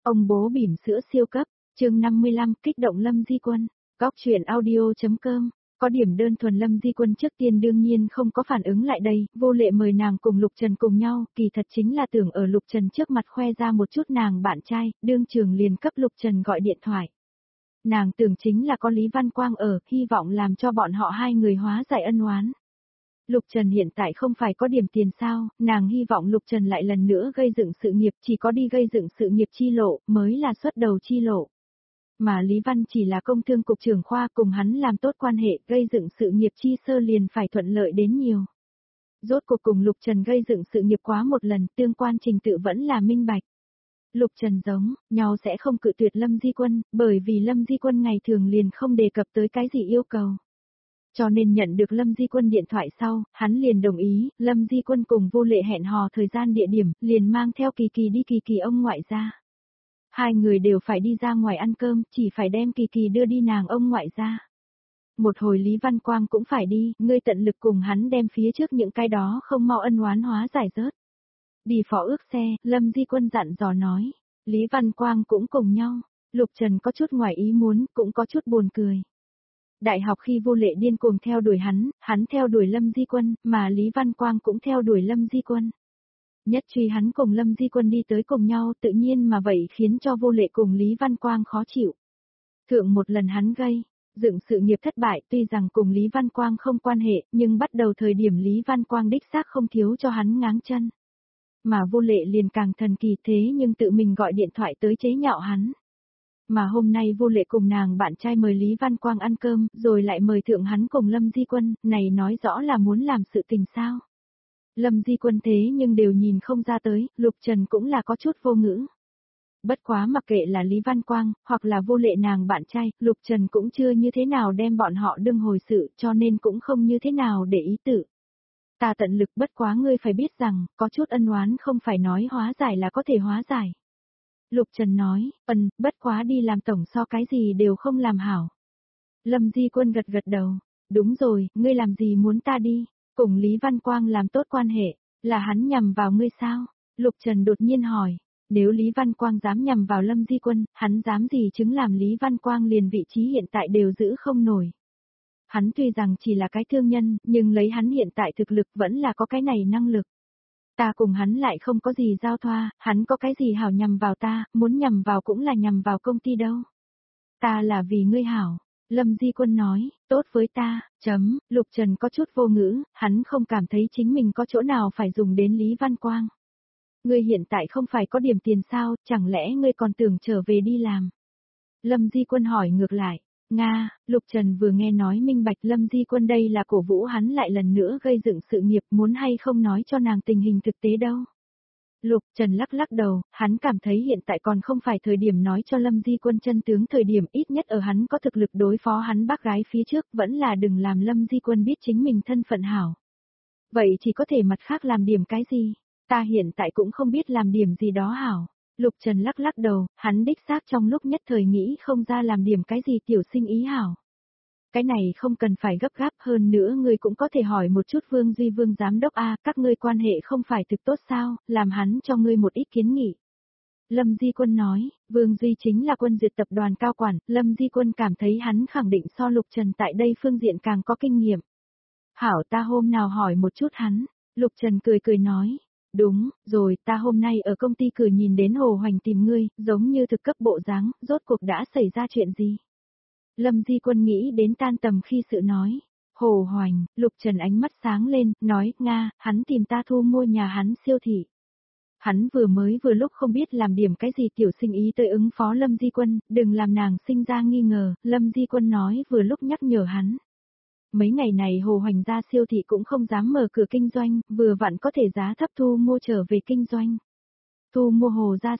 Ông bố bỉm sữa siêu cấp, chương 55 kích động Lâm Di Quân, góc truyện audio.com. Có điểm đơn thuần Lâm Di Quân trước tiên đương nhiên không có phản ứng lại đây, vô lệ mời nàng cùng Lục Trần cùng nhau, kỳ thật chính là tưởng ở Lục Trần trước mặt khoe ra một chút nàng bạn trai, đương trường liền cấp Lục Trần gọi điện thoại. Nàng tưởng chính là có Lý Văn Quang ở, hy vọng làm cho bọn họ hai người hóa giải ân oán. Lục Trần hiện tại không phải có điểm tiền sao, nàng hy vọng Lục Trần lại lần nữa gây dựng sự nghiệp, chỉ có đi gây dựng sự nghiệp chi lộ, mới là xuất đầu chi lộ. Mà Lý Văn chỉ là công thương cục trưởng khoa, cùng hắn làm tốt quan hệ, gây dựng sự nghiệp chi sơ liền phải thuận lợi đến nhiều. Rốt cuộc cùng Lục Trần gây dựng sự nghiệp quá một lần, tương quan trình tự vẫn là minh bạch. Lục Trần giống nhau sẽ không cự tuyệt Lâm Di Quân, bởi vì Lâm Di Quân ngày thường liền không đề cập tới cái gì yêu cầu. Cho nên nhận được Lâm Di Quân điện thoại sau, hắn liền đồng ý, Lâm Di Quân cùng vô lệ hẹn hò thời gian địa điểm, liền mang theo Kỳ Kỳ đi Kỳ Kỳ ông ngoại ra. Hai người đều phải đi ra ngoài ăn cơm, chỉ phải đem Kỳ Kỳ đưa đi nàng ông ngoại ra. Một hồi Lý Văn Quang cũng phải đi, ngươi tận lực cùng hắn đem phía trước những cái đó không mau ân oán hóa giải rớt. Đi phó ước xe, Lâm Di Quân dặn dò nói, Lý Văn Quang cũng cùng nhau, Lục Trần có chút ngoài ý muốn, cũng có chút buồn cười. Đại học khi vô lệ điên cuồng theo đuổi hắn theo đuổi Lâm Di Quân, mà Lý Văn Quang cũng theo đuổi Lâm Di Quân. Nhất truy hắn cùng Lâm Di Quân đi tới cùng nhau tự nhiên mà vậy khiến cho vô lệ cùng Lý Văn Quang khó chịu. Thượng một lần hắn gây dựng sự nghiệp thất bại, tuy rằng cùng Lý Văn Quang không quan hệ, nhưng bắt đầu thời điểm Lý Văn Quang đích xác không thiếu cho hắn ngáng chân. Mà vô lệ liền càng thần kỳ thế nhưng tự mình gọi điện thoại tới chế nhạo hắn. Mà hôm nay vô lệ cùng nàng bạn trai mời Lý Văn Quang ăn cơm, rồi lại mời thượng hắn cùng Lâm Di Quân, này nói rõ là muốn làm sự tình sao. Lâm Di Quân thế nhưng đều nhìn không ra tới, Lục Trần cũng là có chút vô ngữ. Bất quá mặc kệ là Lý Văn Quang, hoặc là vô lệ nàng bạn trai, Lục Trần cũng chưa như thế nào đem bọn họ đương hồi sự, cho nên cũng không như thế nào để ý tự. Ta tận lực bất quá ngươi phải biết rằng, có chút ân oán không phải nói hóa giải là có thể hóa giải. Lục Trần nói, bất quá đi làm tổng so cái gì đều không làm hảo. Lâm Di Quân gật gật đầu, đúng rồi, ngươi làm gì muốn ta đi, cùng Lý Văn Quang làm tốt quan hệ, là hắn nhằm vào ngươi sao? Lục Trần đột nhiên hỏi, nếu Lý Văn Quang dám nhằm vào Lâm Di Quân, hắn dám gì chứng làm Lý Văn Quang liền vị trí hiện tại đều giữ không nổi. Hắn tuy rằng chỉ là cái thương nhân, nhưng lấy hắn hiện tại thực lực vẫn là có cái này năng lực. Ta cùng hắn lại không có gì giao thoa, hắn có cái gì hảo nhằm vào ta, muốn nhằm vào cũng là nhằm vào công ty đâu. Ta là vì ngươi hảo, Lâm Di Quân nói, tốt với ta, Lục Trần có chút vô ngữ, hắn không cảm thấy chính mình có chỗ nào phải dùng đến Lý Văn Quang. Ngươi hiện tại không phải có điểm tiền sao, chẳng lẽ ngươi còn tưởng trở về đi làm? Lâm Di Quân hỏi ngược lại. Nga, Lục Trần vừa nghe nói minh bạch Lâm Di Quân đây là cổ vũ hắn lại lần nữa gây dựng sự nghiệp, muốn hay không nói cho nàng tình hình thực tế đâu. Lục Trần lắc lắc đầu, hắn cảm thấy hiện tại còn không phải thời điểm nói cho Lâm Di Quân chân tướng, thời điểm ít nhất ở hắn có thực lực đối phó hắn bác gái phía trước, vẫn là đừng làm Lâm Di Quân biết chính mình thân phận hảo. Vậy chỉ có thể mặt khác làm điểm cái gì? Ta hiện tại cũng không biết làm điểm gì đó hảo. Lục Trần lắc lắc đầu, hắn đích xác trong lúc nhất thời nghĩ không ra làm điểm cái gì tiểu sinh ý hảo. Cái này không cần phải gấp gáp, hơn nữa ngươi cũng có thể hỏi một chút Vương Duy Vương giám đốc a, các ngươi quan hệ không phải thực tốt sao, làm hắn cho ngươi một ít kiến nghị. Lâm Di Quân nói, Vương Duy chính là Quân Duyệt tập đoàn cao quản, Lâm Di Quân cảm thấy hắn khẳng định so Lục Trần tại đây phương diện càng có kinh nghiệm. Hảo, ta hôm nào hỏi một chút hắn, Lục Trần cười cười nói. Đúng, rồi, ta hôm nay ở công ty cửa nhìn đến Hồ Hoành tìm ngươi, giống như thực cấp bộ dáng, rốt cuộc đã xảy ra chuyện gì? Lâm Di Quân nghĩ đến tan tầm khi sự nói. Hồ Hoành, Lục Trần ánh mắt sáng lên, nói, Nga, hắn tìm ta thu mua nhà hắn siêu thị. Hắn vừa lúc không biết làm điểm cái gì tiểu sinh ý tới ứng phó Lâm Di Quân, đừng làm nàng sinh ra nghi ngờ, Lâm Di Quân nói vừa lúc nhắc nhở hắn. Mấy ngày này Hồ Hoành ra siêu thị cũng không dám mở cửa kinh doanh, vừa vặn có thể giá thấp thu mua trở về kinh doanh. Thu mua Hồ ra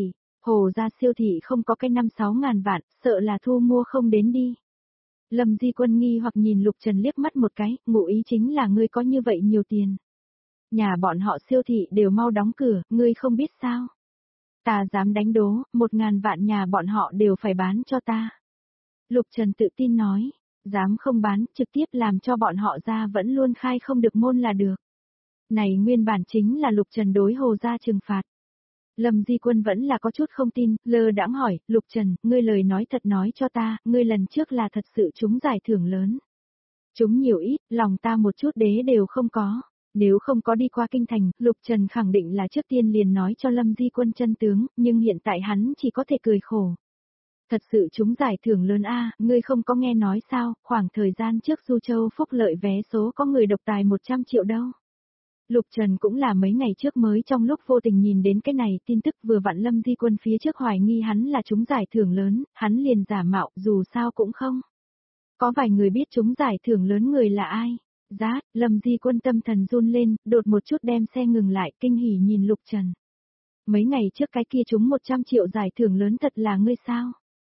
siêu thị không có cái 5-6 ngàn vạn, sợ là thu mua không đến đi. Lâm Di Quân nghi hoặc nhìn Lục Trần liếc mắt một cái, ngụ ý chính là ngươi có như vậy nhiều tiền. Nhà bọn họ siêu thị đều mau đóng cửa, ngươi không biết sao. Ta dám đánh đố, 1.000 vạn nhà bọn họ đều phải bán cho ta. Lục Trần tự tin nói. Dám không bán, trực tiếp làm cho bọn họ ra vẫn luôn khai không được môn là được. Này nguyên bản chính là Lục Trần đối Hồ gia trừng phạt. Lâm Di Quân vẫn là có chút không tin, lơ đãng hỏi, Lục Trần, ngươi lời nói thật nói cho ta, ngươi lần trước là thật sự trúng giải thưởng lớn. Trúng nhiều ít, lòng ta một chút đế đều không có. Nếu không có đi qua kinh thành, Lục Trần khẳng định là trước tiên liền nói cho Lâm Di Quân chân tướng, nhưng hiện tại hắn chỉ có thể cười khổ. Thật sự trúng giải thưởng lớn a, ngươi không có nghe nói sao, khoảng thời gian trước Du Châu phúc lợi vé số có người độc tài 100 triệu đâu. Lục Trần cũng là mấy ngày trước mới trong lúc vô tình nhìn đến cái này tin tức vừa vặn Lâm Di Quân phía trước hoài nghi hắn là trúng giải thưởng lớn, hắn liền giả mạo dù sao cũng không. Có vài người biết trúng giải thưởng lớn người là ai. Giá, Lâm Di Quân tâm thần run lên, đột một chút đem xe ngừng lại kinh hỉ nhìn Lục Trần. Mấy ngày trước cái kia trúng 100 triệu giải thưởng lớn thật là ngươi sao?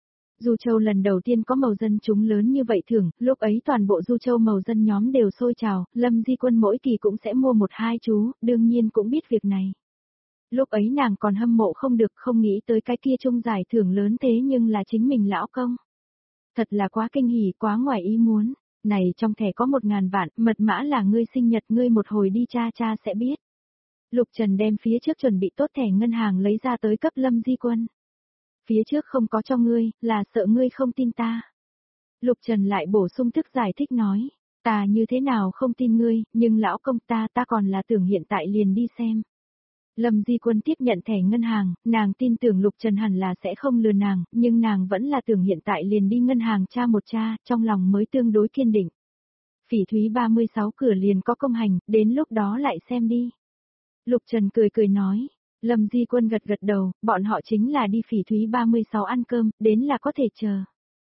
Du Châu lần đầu tiên có màu dân chúng lớn như vậy thưởng, lúc ấy toàn bộ Du Châu màu dân nhóm đều sôi trào, Lâm Di Quân mỗi kỳ cũng sẽ mua một hai chú, đương nhiên cũng biết việc này. Lúc ấy nàng còn hâm mộ không được, không nghĩ tới cái kia trung giải thưởng lớn thế nhưng là chính mình lão công. Thật là quá kinh hỉ, quá ngoài ý muốn. Này trong thẻ có 1.000 vạn, mật mã là ngươi sinh nhật, ngươi một hồi đi cha sẽ biết. Lục Trần đem phía trước chuẩn bị tốt thẻ ngân hàng lấy ra tới cấp Lâm Di Quân. Phía trước không có cho ngươi, là sợ ngươi không tin ta. Lục Trần lại bổ sung thức giải thích nói, ta như thế nào không tin ngươi, nhưng lão công ta còn là tưởng hiện tại liền đi xem. Lâm Di Quân tiếp nhận thẻ ngân hàng, nàng tin tưởng Lục Trần hẳn là sẽ không lừa nàng, nhưng nàng vẫn là tưởng hiện tại liền đi ngân hàng tra một tra, trong lòng mới tương đối kiên định. Phỉ Thúy 36 cửa liền có công hành, đến lúc đó lại xem đi. Lục Trần cười nói, Lâm Di Quân gật đầu, bọn họ chính là đi Phỉ Thúy 36 ăn cơm, đến là có thể chờ.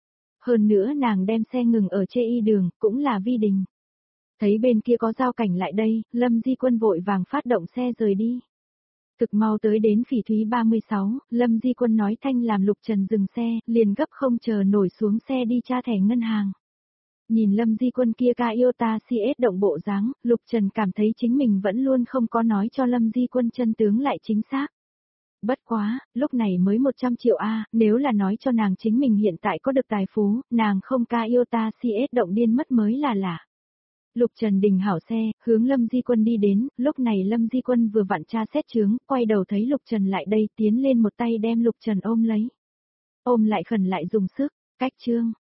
Hơn nữa nàng đem xe ngừng ở chê y đường, cũng là vi đình. Thấy bên kia có giao cảnh lại đây, Lâm Di Quân vội vàng phát động xe rời đi. Thực mau tới đến Phỉ Thúy 36, Lâm Di Quân nói thanh làm Lục Trần dừng xe, liền gấp không chờ nổi xuống xe đi tra thẻ ngân hàng. Nhìn Lâm Di Quân kia ca yêu ta CS động bộ dáng, Lục Trần cảm thấy chính mình vẫn luôn không có nói cho Lâm Di Quân chân tướng lại chính xác. Bất quá, lúc này mới 100 triệu a, nếu là nói cho nàng chính mình hiện tại có được tài phú, nàng không ca yêu ta CS động điên mất mới là lạ. Lục Trần đình hảo xe, hướng Lâm Di Quân đi đến, lúc này Lâm Di Quân vừa vặn tra xét chướng, quay đầu thấy Lục Trần lại đây tiến lên một tay đem Lục Trần ôm lấy. Ôm lại khẩn lại dùng sức, cách chương.